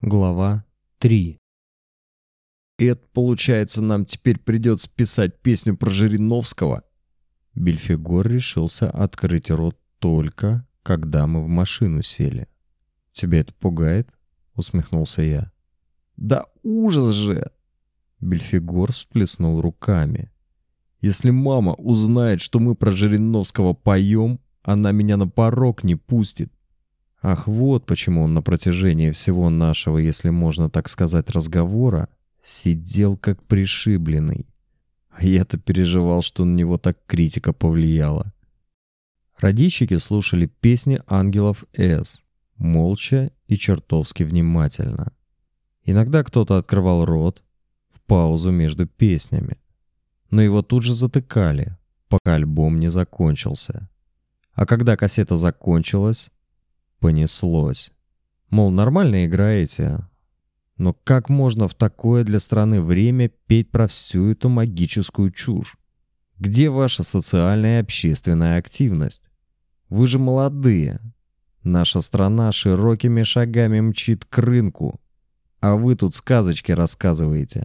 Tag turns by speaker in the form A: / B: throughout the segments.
A: Глава 3. «Это, получается, нам теперь придется писать песню про Жириновского?» Бельфигор решился открыть рот только, когда мы в машину сели. «Тебя это пугает?» — усмехнулся я. «Да ужас же!» Бельфигор всплеснул руками. «Если мама узнает, что мы про Жириновского поем, она меня на порог не пустит». Ах, вот почему он на протяжении всего нашего, если можно так сказать, разговора, сидел как пришибленный. А я-то переживал, что на него так критика повлияла. Радищики слушали песни ангелов С, молча и чертовски внимательно. Иногда кто-то открывал рот в паузу между песнями, но его тут же затыкали, пока альбом не закончился. А когда кассета закончилась, понеслось. Мол, нормально играете, но как можно в такое для страны время петь про всю эту магическую чушь? Где ваша социальная и общественная активность? Вы же молодые. Наша страна широкими шагами мчит к рынку, а вы тут сказочки рассказываете.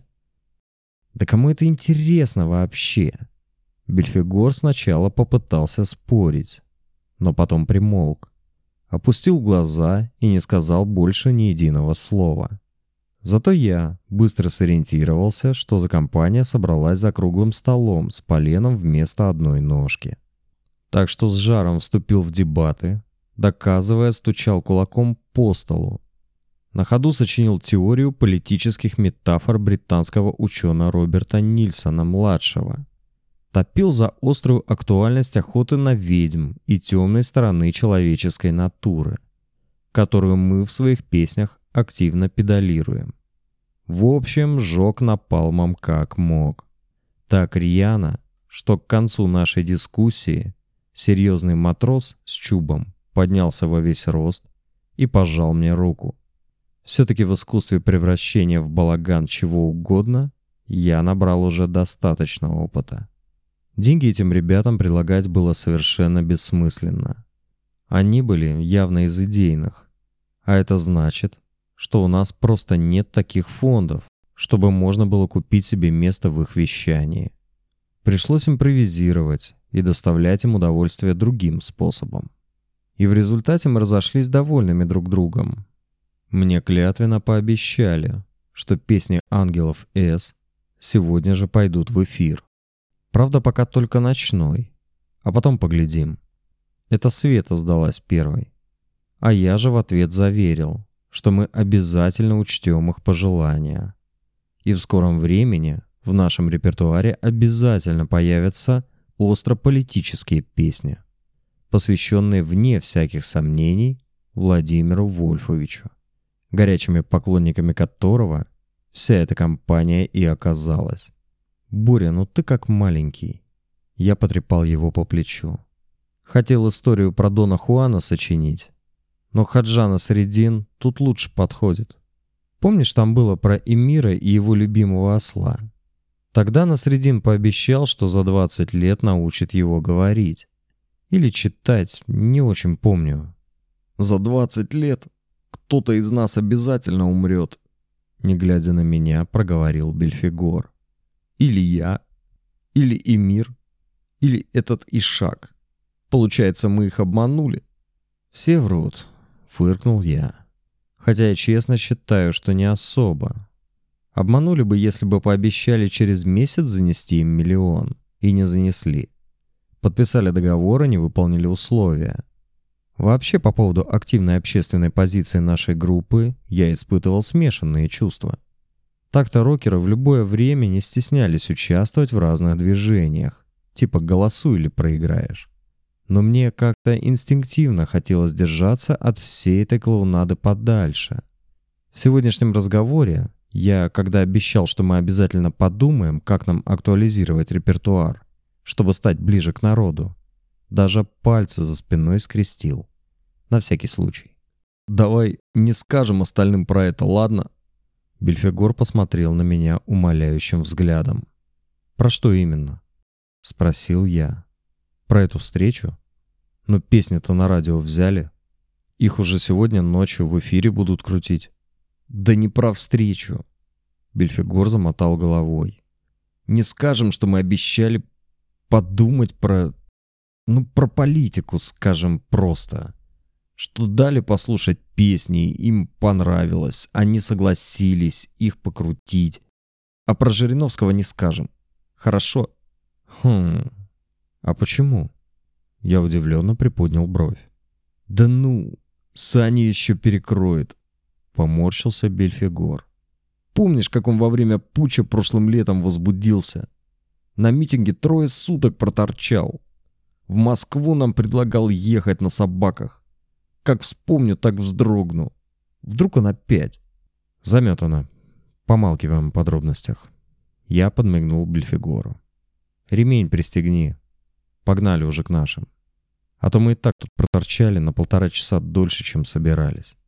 A: Да кому это интересно вообще? Бельфигор сначала попытался спорить, но потом примолк. Опустил глаза и не сказал больше ни единого слова. Зато я быстро сориентировался, что за компания собралась за круглым столом с поленом вместо одной ножки. Так что с жаром вступил в дебаты, доказывая, стучал кулаком по столу. На ходу сочинил теорию политических метафор британского ученого Роберта Нильсона-младшего. Топил за острую актуальность охоты на ведьм и темной стороны человеческой натуры, которую мы в своих песнях активно педалируем. В общем, жег напалмом как мог. Так рьяно, что к концу нашей дискуссии серьезный матрос с чубом поднялся во весь рост и пожал мне руку. Все-таки в искусстве превращения в балаган чего угодно я набрал уже достаточно опыта. Деньги этим ребятам предлагать было совершенно бессмысленно. Они были явно из идейных. А это значит, что у нас просто нет таких фондов, чтобы можно было купить себе место в их вещании. Пришлось импровизировать и доставлять им удовольствие другим способом. И в результате мы разошлись довольными друг другом. Мне клятвенно пообещали, что песни ангелов С сегодня же пойдут в эфир. Правда, пока только ночной, а потом поглядим. Это Света сдалась первой. А я же в ответ заверил, что мы обязательно учтем их пожелания. И в скором времени в нашем репертуаре обязательно появятся остро-политические песни, посвященные вне всяких сомнений Владимиру Вольфовичу, горячими поклонниками которого вся эта компания и оказалась. «Боря, ну ты как маленький». Я потрепал его по плечу. Хотел историю про Дона Хуана сочинить, но Хаджа Насреддин тут лучше подходит. Помнишь, там было про эмира и его любимого осла? Тогда Насреддин пообещал, что за 20 лет научит его говорить. Или читать, не очень помню. «За 20 лет кто-то из нас обязательно умрет», не глядя на меня, проговорил Бельфигор. «Или я, или эмир, или этот Ишак. Получается, мы их обманули». «Все врут», — фыркнул я. «Хотя я честно считаю, что не особо. Обманули бы, если бы пообещали через месяц занести им 1 000 000, и не занесли. Подписали договор и не выполнили условия. Вообще, по поводу активной общественной позиции нашей группы я испытывал смешанные чувства. Так-то рокеры в любое время не стеснялись участвовать в разных движениях, типа «голосуй или проиграешь». Но мне как-то инстинктивно хотелось держаться от всей этой клоунады подальше. В сегодняшнем разговоре я, когда обещал, что мы обязательно подумаем, как нам актуализировать репертуар, чтобы стать ближе к народу, даже пальцы за спиной скрестил. На всякий случай. «Давай не скажем остальным про это, ладно?» Бельфигор посмотрел на меня умоляющим взглядом. «Про что именно?» — спросил я. «Про эту встречу? Но песни-то на радио взяли. Их уже сегодня ночью в эфире будут крутить». Да не про встречу. Бельфигор замотал головой. Не скажем, что мы обещали подумать про политику, скажем просто. Что дали послушать песни, им понравилось, они согласились их покрутить. А про Жириновского не скажем. Хорошо? А почему? Я удивленно приподнял бровь. Да ну, Саня еще перекроет. Поморщился Бельфигор. Помнишь, как он во время путча прошлым летом возбудился? На митинге 3 суток проторчал. В Москву нам предлагал ехать на собаках. Как вспомню, так вздрогну. Вдруг он опять? Заметано. Помалкиваем о подробностях. Я подмигнул Бельфигору. Ремень пристегни. Погнали уже к нашим. А то мы и так тут проторчали на 1,5 часа дольше, чем собирались.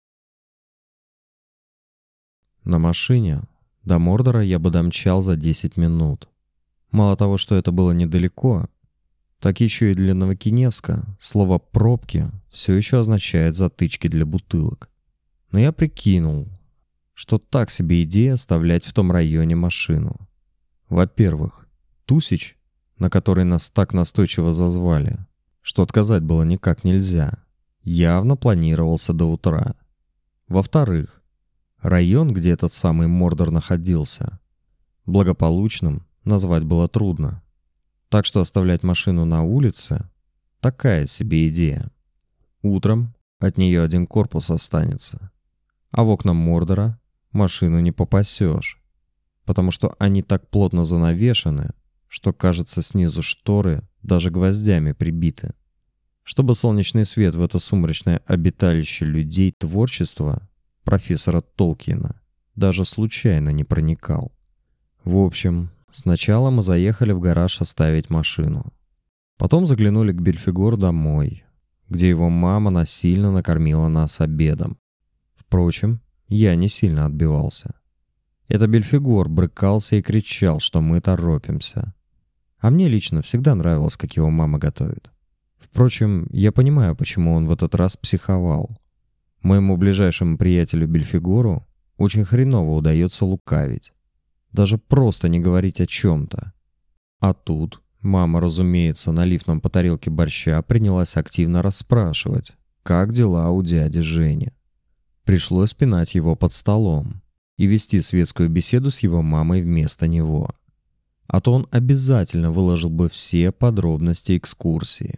A: На машине до Мордора я бы домчал за 10 минут. Мало того, что это было недалеко, так еще и для Новокиневска слово «пробки» все еще означает затычки для бутылок. Но я прикинул, что так себе идея оставлять в том районе машину. Во-первых, Тусич, на который нас так настойчиво зазвали, что отказать было никак нельзя, явно планировался до утра. Во-вторых, район, где этот самый Мордор находился, благополучным назвать было трудно. Так что оставлять машину на улице – такая себе идея. Утром от нее 1 корпус останется, а в окна Мордора машину не попасешь, потому что они так плотно занавешены, что, кажется, снизу шторы даже гвоздями прибиты. Чтобы солнечный свет в это сумрачное обиталище людей творчества профессора Толкиена даже случайно не проникал. В общем, сначала мы заехали в гараж оставить машину. Потом заглянули к Бельфигору домой, где его мама насильно накормила нас обедом. Впрочем, я не сильно отбивался. Это Бельфигор брыкался и кричал, что мы торопимся. А мне лично всегда нравилось, как его мама готовит. Впрочем, я понимаю, почему он в этот раз психовал. Моему ближайшему приятелю Бельфигору очень хреново удается лукавить. Даже просто не говорить о чем-то. А тут мама, разумеется, налив нам по тарелке борща, принялась активно расспрашивать, как дела у дяди Жени. Пришлось пинать его под столом и вести светскую беседу с его мамой вместо него. А то он обязательно выложил бы все подробности экскурсии.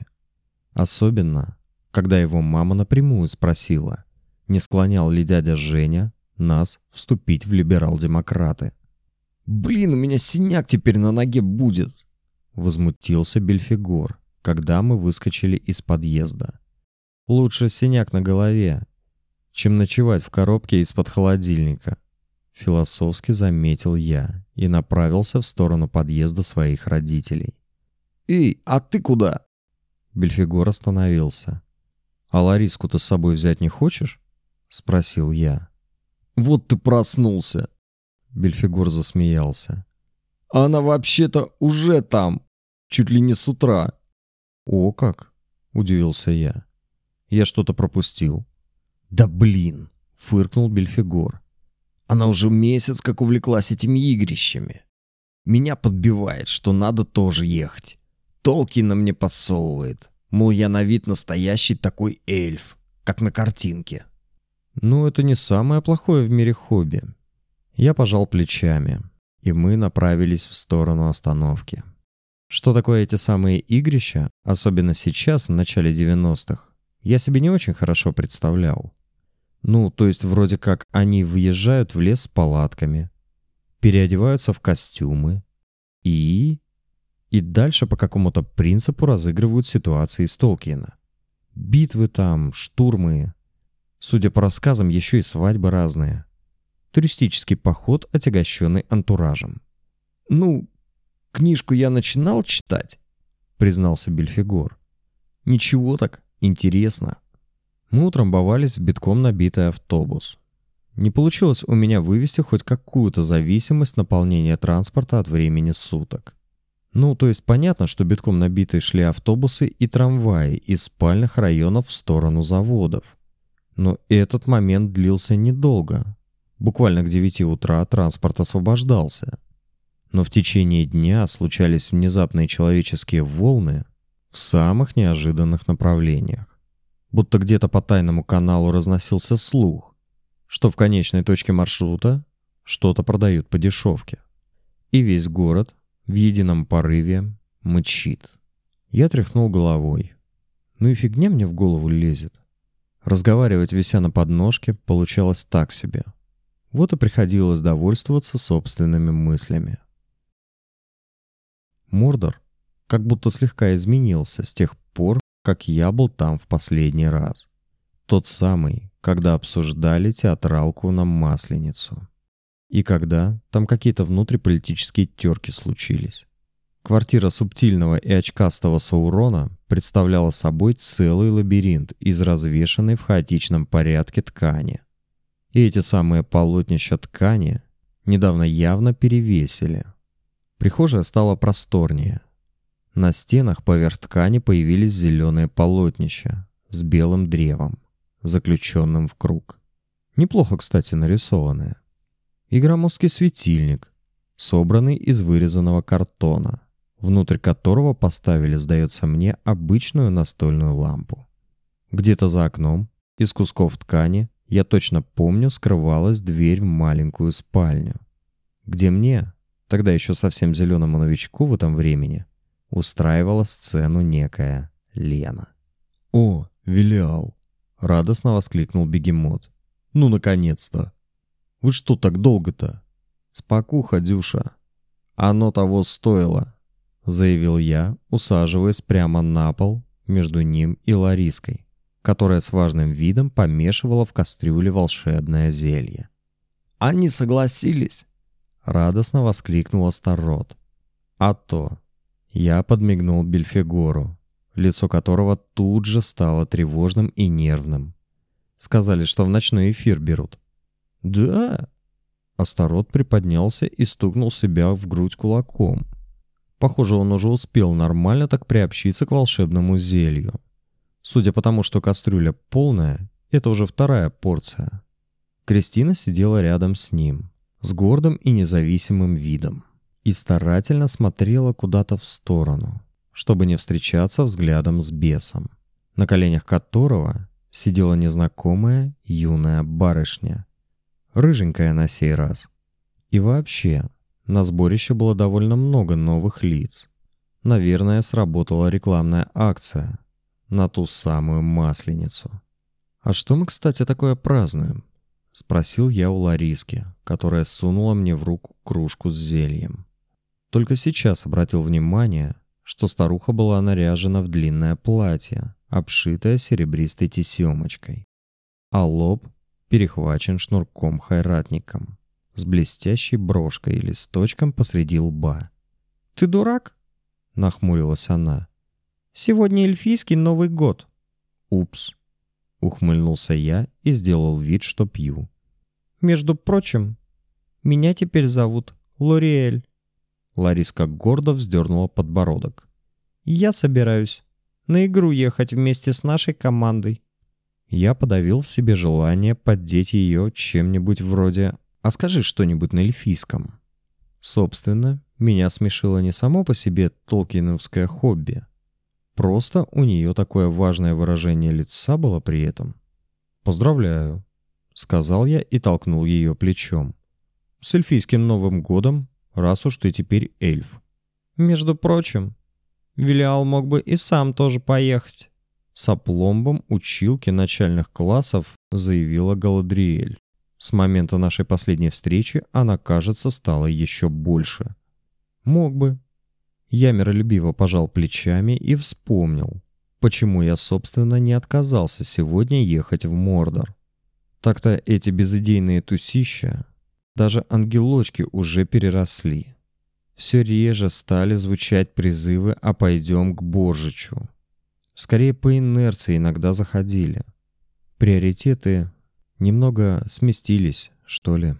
A: Особенно, когда его мама напрямую спросила, не склонял ли дядя Женя нас вступить в либерал-демократы. «Блин, у меня синяк теперь на ноге будет!» — возмутился Бельфигор, когда мы выскочили из подъезда. «Лучше синяк на голове, чем ночевать в коробке из-под холодильника», — философски заметил я и направился в сторону подъезда своих родителей. «Эй, а ты куда?» Бельфигор остановился. «А Лариску ты с собой взять не хочешь?» — спросил я. «Вот ты проснулся!» Бельфигор засмеялся. «Она вообще-то уже там, чуть ли не с утра». «О как!» — удивился я. «Я что-то пропустил». «Да блин!» — фыркнул Бельфигор. «Она уже месяц как увлеклась этими игрищами. Меня подбивает, что надо тоже ехать. Толкина мне подсовывает, мол, я на вид настоящий такой эльф, как на картинке». «Ну, это не самое плохое в мире хобби». Я пожал плечами, и мы направились в сторону остановки. Что такое эти самые игрища, особенно сейчас, в начале 90-х, я себе не очень хорошо представлял. Ну, то есть вроде как они выезжают в лес с палатками, переодеваются в костюмы и дальше по какому-то принципу разыгрывают ситуации из Толкиена. Битвы там, штурмы, судя по рассказам, еще и свадьбы разные. Туристический поход, отягощенный антуражем. «Ну, книжку я начинал читать», — признался Бельфигор. «Ничего так, интересно». Мы утрамбовались в битком набитый автобус. Не получилось у меня вывести хоть какую-то зависимость наполнения транспорта от времени суток. Ну, то есть понятно, что битком набитые шли автобусы и трамваи из спальных районов в сторону заводов. Но этот момент длился недолго. Буквально к 9 утра транспорт освобождался. Но в течение дня случались внезапные человеческие волны в самых неожиданных направлениях. Будто где-то по тайному каналу разносился слух, что в конечной точке маршрута что-то продают по дешевке. И весь город в едином порыве мычит. Я тряхнул головой. Ну и фигня мне в голову лезет. Разговаривать, вися на подножке, получалось так себе. Вот и приходилось довольствоваться собственными мыслями. Мордор как будто слегка изменился с тех пор, как я был там в последний раз. Тот самый, когда обсуждали театралку на Масленицу. И когда там какие-то внутриполитические терки случились. Квартира субтильного и очкастого Саурона представляла собой целый лабиринт из развешанной в хаотичном порядке ткани. И эти самые полотнища ткани недавно явно перевесили. Прихожая стала просторнее. На стенах поверх ткани появились зеленые полотнища с белым древом, заключенным в круг. Неплохо, кстати, нарисованные. И громоздкий светильник, собранный из вырезанного картона, внутрь которого поставили, сдается мне, обычную настольную лампу. Где-то за окном, из кусков ткани, я точно помню, скрывалась дверь в маленькую спальню, где мне, тогда еще совсем зеленому новичку в этом времени, устраивала сцену некая Лена. «О, Велиал!» — радостно воскликнул бегемот. «Ну, наконец-то! Вы что так долго-то?» «Спокуха, Дюша! Оно того стоило!» — заявил я, усаживаясь прямо на пол между ним и Лариской, которая с важным видом помешивала в кастрюле волшебное зелье. «Они согласились!» — радостно воскликнул Астарот. «А то!» — я подмигнул Бельфегору, лицо которого тут же стало тревожным и нервным. «Сказали, что в ночной эфир берут». «Да?» Астарот приподнялся и стукнул себя в грудь кулаком. Похоже, он уже успел нормально так приобщиться к волшебному зелью. Судя по тому, что кастрюля полная, это уже вторая порция. Кристина сидела рядом с ним, с гордым и независимым видом, и старательно смотрела куда-то в сторону, чтобы не встречаться взглядом с бесом, на коленях которого сидела незнакомая юная барышня, рыженькая на сей раз. И вообще, на сборище было довольно много новых лиц. Наверное, сработала рекламная акция на ту самую Масленицу. «А что мы, кстати, такое празднуем?» — спросил я у Лариски, которая сунула мне в руку кружку с зельем. Только сейчас обратил внимание, что старуха была наряжена в длинное платье, обшитое серебристой тесемочкой, а лоб перехвачен шнурком-хайратником с блестящей брошкой и листочком посреди лба. «Ты дурак?» — нахмурилась она. «Сегодня эльфийский Новый год». «Упс», — ухмыльнулся я и сделал вид, что пью. «Между прочим, меня теперь зовут Лориэль». Лариска гордо вздернула подбородок. «Я собираюсь на игру ехать вместе с нашей командой». Я подавил в себе желание поддеть ее чем-нибудь вроде «А скажи что-нибудь на эльфийском». Собственно, меня смешило не само по себе толкиновское хобби. Просто у нее такое важное выражение лица было при этом. «Поздравляю», — сказал я и толкнул ее плечом. «С эльфийским Новым годом, раз уж ты теперь эльф». «Между прочим, Велиал мог бы и сам тоже поехать», — с опломбом училки начальных классов заявила Галадриэль. С момента нашей последней встречи она, кажется, стала еще больше. «Мог бы». Я миролюбиво пожал плечами и вспомнил, почему я, собственно, не отказался сегодня ехать в Мордор. Так-то эти безыдейные тусища, даже ангелочки уже переросли. Все реже стали звучать призывы «а пойдем к Боржичу». Скорее по инерции иногда заходили. Приоритеты немного сместились, что ли.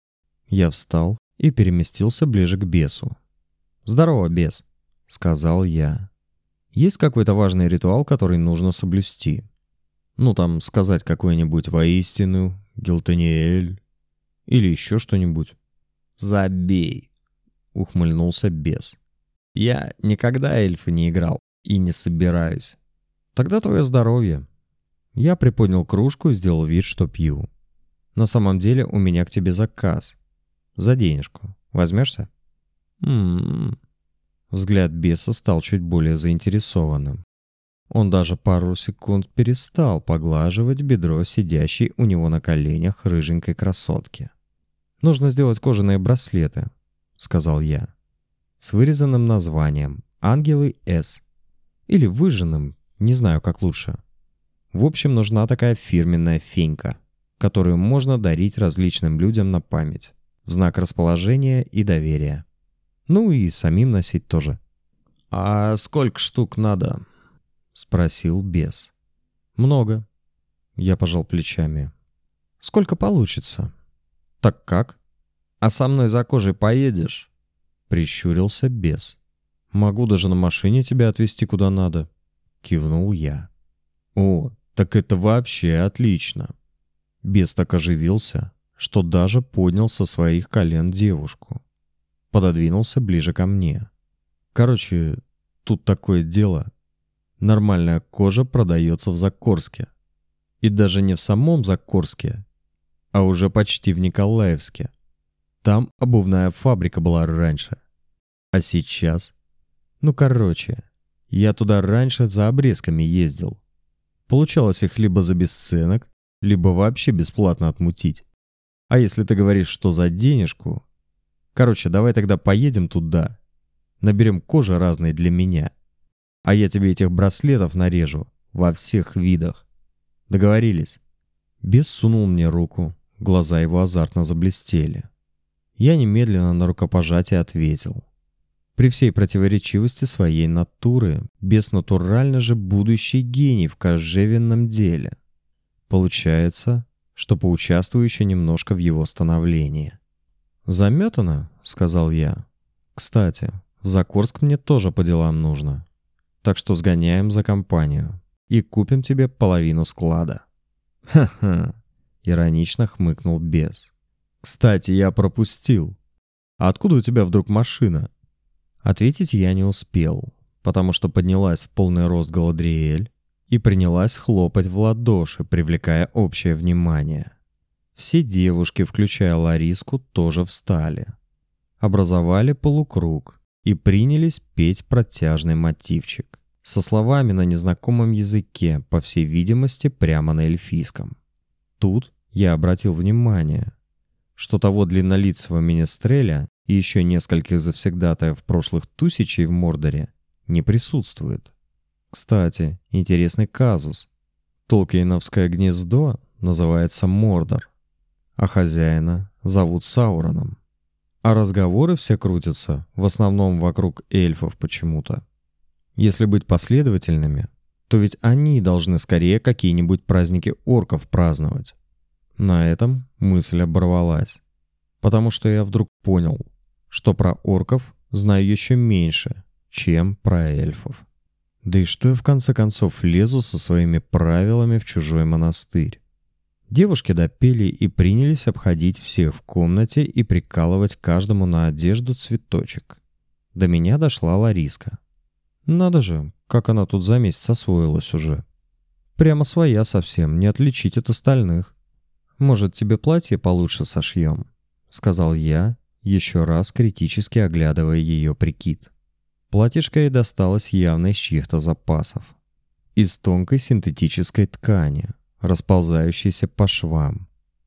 A: Я встал и переместился ближе к бесу. «Здорово, бес», — сказал я. «Есть какой-то важный ритуал, который нужно соблюсти? Ну, там, сказать какой-нибудь воистину, Гилтаниэль». Или еще что-нибудь. Забей, ухмыльнулся бес. Я никогда эльфа не играл и не собираюсь. Тогда твое здоровье. Я приподнял кружку и сделал вид, что пью. На самом деле у меня к тебе заказ. За денежку. Возьмешься? Взгляд беса стал чуть более заинтересованным. Он даже пару секунд перестал поглаживать бедро сидящей у него на коленях рыженькой красотки. «Нужно сделать кожаные браслеты», — сказал я, с вырезанным названием «Ангелы С». Или выжженным, не знаю, как лучше. В общем, нужна такая фирменная фенька, которую можно дарить различным людям на память, в знак расположения и доверия. Ну и самим носить тоже. «А сколько штук надо?» — спросил бес. «Много». Я пожал плечами. «Сколько получится?» «Так как? А со мной за кожей поедешь?» — прищурился бес. «Могу даже на машине тебя отвезти куда надо», — кивнул я. «О, так это вообще отлично!» Бес так оживился, что даже поднял со своих колен девушку. Пододвинулся ближе ко мне. «Короче, тут такое дело. Нормальная кожа продается в Закорске. И даже не в самом Закорске, а уже почти в Николаевске. Там обувная фабрика была раньше. А сейчас? Ну, короче, я туда раньше за обрезками ездил. Получалось их либо за бесценок, либо вообще бесплатно отмутить. А если ты говоришь, что за денежку... Короче, давай тогда поедем туда. Наберем кожи разные для меня. А я тебе этих браслетов нарежу во всех видах. Договорились?» Бес сунул мне руку, глаза его азартно заблестели. Я немедленно на рукопожатие ответил. При всей противоречивости своей натуры, бес натурально же будущий гений в кожевенном деле. Получается, что поучаствую еще немножко в его становлении. «Заметано», — сказал я. «Кстати, в Закорск мне тоже по делам нужно. Так что сгоняем за компанию и купим тебе половину склада». «Ха-ха», — иронично хмыкнул бес. «Кстати, я пропустил. А откуда у тебя вдруг машина?» Ответить я не успел, потому что поднялась в полный рост Галадриэль и принялась хлопать в ладоши, привлекая общее внимание. Все девушки, включая Лариску, тоже встали. Образовали полукруг и принялись петь протяжный мотивчик со словами на незнакомом языке, по всей видимости, прямо на эльфийском. Тут я обратил внимание, что того длиннолицего менестреля и еще нескольких завсегдатаев прошлых тусичей в Мордоре не присутствует. Кстати, интересный казус. Толкиеновское гнездо называется Мордор, а хозяина зовут Сауроном. А разговоры все крутятся в основном вокруг эльфов почему-то. Если быть последовательными, то ведь они должны скорее какие-нибудь праздники орков праздновать. На этом мысль оборвалась, потому что я вдруг понял, что про орков знаю еще меньше, чем про эльфов. Да и что я в конце концов лезу со своими правилами в чужой монастырь? Девушки допели и принялись обходить всех в комнате и прикалывать каждому на одежду цветочек. До меня дошла Лариска. Надо же, как она тут за месяц освоилась уже. Прямо своя совсем, не отличить от остальных. «Может, тебе платье получше сошьем?» — сказал я, еще раз критически оглядывая ее прикид. Платьишко ей досталось явно из чьих-то запасов. Из тонкой синтетической ткани, расползающейся по швам,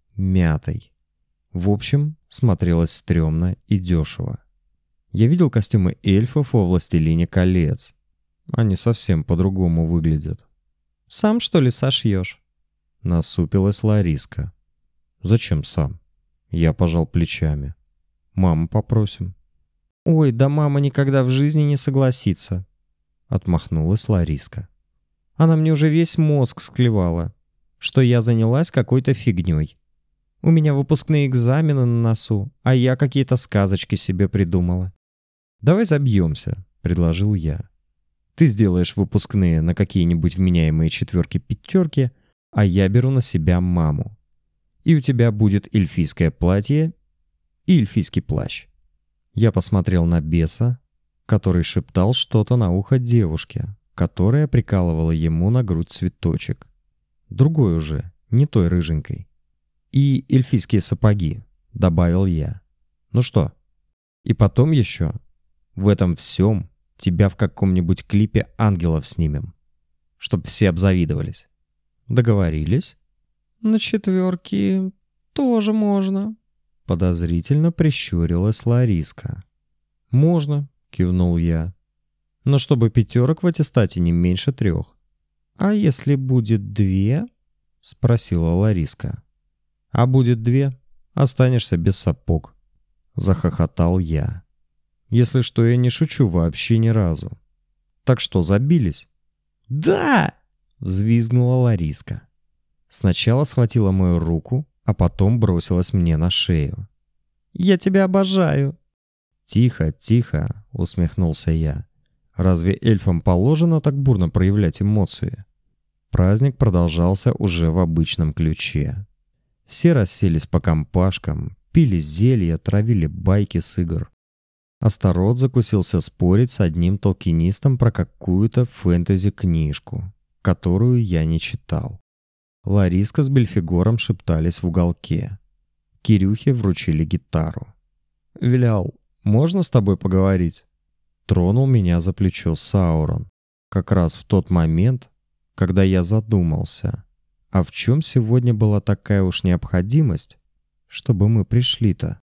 A: мятой. В общем, смотрелось стрёмно и дешево. Я видел костюмы эльфов во «Властелине колец». Они совсем по-другому выглядят. «Сам, что ли, сошьешь?» — насупилась Лариска. «Зачем сам?» Я пожал плечами. «Маму попросим». «Ой, да мама никогда в жизни не согласится», — отмахнулась Лариска. «Она мне уже весь мозг склевала, что я занялась какой-то фигней. У меня выпускные экзамены на носу, а я какие-то сказочки себе придумала». «Давай забьемся», — предложил я. «Ты сделаешь выпускные на какие-нибудь вменяемые четверки-пятерки, а я беру на себя маму. и у тебя будет эльфийское платье и эльфийский плащ». Я посмотрел на беса, который шептал что-то на ухо девушке, которая прикалывала ему на грудь цветочек. Другой уже, не той рыженькой. «И эльфийские сапоги», — добавил я. «Ну что? И потом еще. В этом всем тебя в каком-нибудь клипе ангелов снимем, чтоб все обзавидовались. Договорились?» «На 4 тоже можно», — подозрительно прищурилась Лариска. «Можно», — кивнул я. «Но чтобы 5 в аттестате не меньше 3. «А если будет 2?» — спросила Лариска. «А будет 2, останешься без сапог», — захохотал я. «Если что, я не шучу вообще ни разу. Так что, забились?» «Да!» — взвизгнула Лариска. Сначала схватила мою руку, а потом бросилась мне на шею. «Я тебя обожаю!» «Тихо, тихо!» — усмехнулся я. «Разве эльфам положено так бурно проявлять эмоции?» Праздник продолжался уже в обычном ключе. Все расселись по компашкам, пили зелья, травили байки с игр. Астарот закусился спорить с одним толкинистом про какую-то фэнтези-книжку, которую я не читал. Лариска с Бельфигором шептались в уголке. Кирюхе вручили гитару. «Вилял, можно с тобой поговорить?» Тронул меня за плечо Саурон. Как раз в тот момент, когда я задумался, а в чем сегодня была такая уж необходимость, чтобы мы пришли-то?